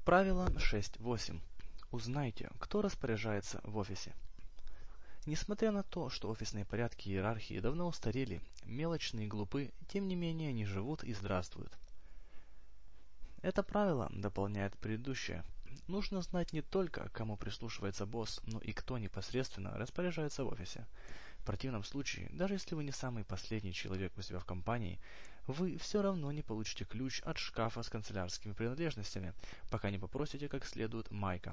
Правило 6.8. Узнайте, кто распоряжается в офисе. Несмотря на то, что офисные порядки и иерархии давно устарели, мелочные и глупы, тем не менее они живут и здравствуют. Это правило дополняет предыдущее. Нужно знать не только, кому прислушивается босс, но и кто непосредственно распоряжается в офисе. В противном случае, даже если вы не самый последний человек у себя в компании, вы все равно не получите ключ от шкафа с канцелярскими принадлежностями, пока не попросите как следует Майка.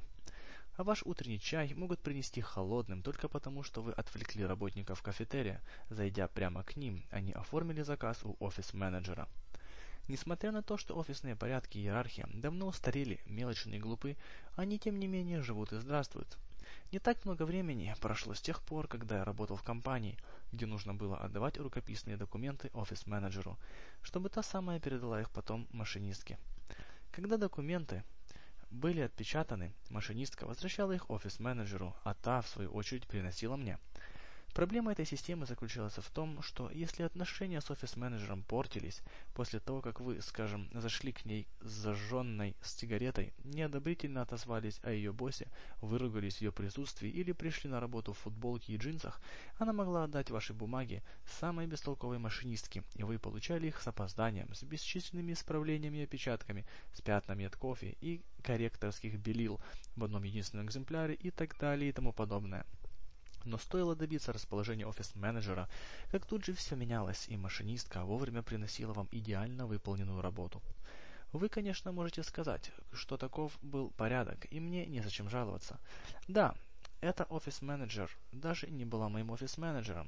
А ваш утренний чай могут принести холодным только потому, что вы отвлекли работников кафетерия, зайдя прямо к ним, а не оформили заказ у офис-менеджера. Несмотря на то, что офисные порядки и иерархия давно устарели, мелочные и глупы, они тем не менее живут и здравствуют. Не так много времени прошло с тех пор, когда я работал в компании, где нужно было отдавать рукописные документы офис-менеджеру, чтобы та самая передала их потом машинистке. Когда документы были отпечатаны, машинистка возвращала их офис-менеджеру, а та, в свою очередь, приносила мне. Проблема этой системы заключалась в том, что если отношения с офис-менеджером портились после того, как вы, скажем, зашли к ней с зажженной сигаретой, неодобрительно отозвались о ее боссе, выругались в ее присутствии или пришли на работу в футболке и джинсах, она могла отдать ваши бумаги самой бестолковой машинистке, и вы получали их с опозданием, с бесчисленными исправлениями и опечатками, с пятнами от кофе и корректорских белил в одном единственном экземпляре и так далее и тому подобное. Но стоило добиться расположения офис-менеджера, как тут же все менялось, и машинистка вовремя приносила вам идеально выполненную работу. Вы, конечно, можете сказать, что таков был порядок, и мне незачем жаловаться. Да, эта офис-менеджер даже не была моим офис-менеджером.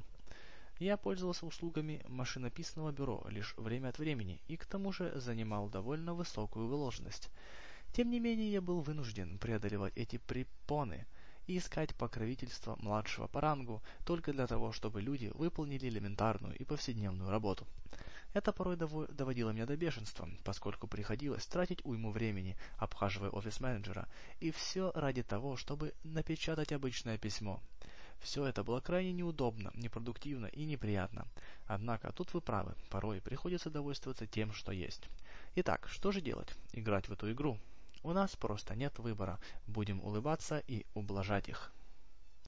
Я пользовался услугами машинописного бюро лишь время от времени, и к тому же занимал довольно высокую должность. Тем не менее, я был вынужден преодолевать эти препоны и искать покровительство младшего по рангу только для того, чтобы люди выполнили элементарную и повседневную работу. Это порой доводило меня до бешенства, поскольку приходилось тратить уйму времени, обхаживая офис-менеджера, и все ради того, чтобы напечатать обычное письмо. Все это было крайне неудобно, непродуктивно и неприятно. Однако тут вы правы, порой приходится довольствоваться тем, что есть. Итак, что же делать? Играть в эту игру? У нас просто нет выбора. Будем улыбаться и ублажать их.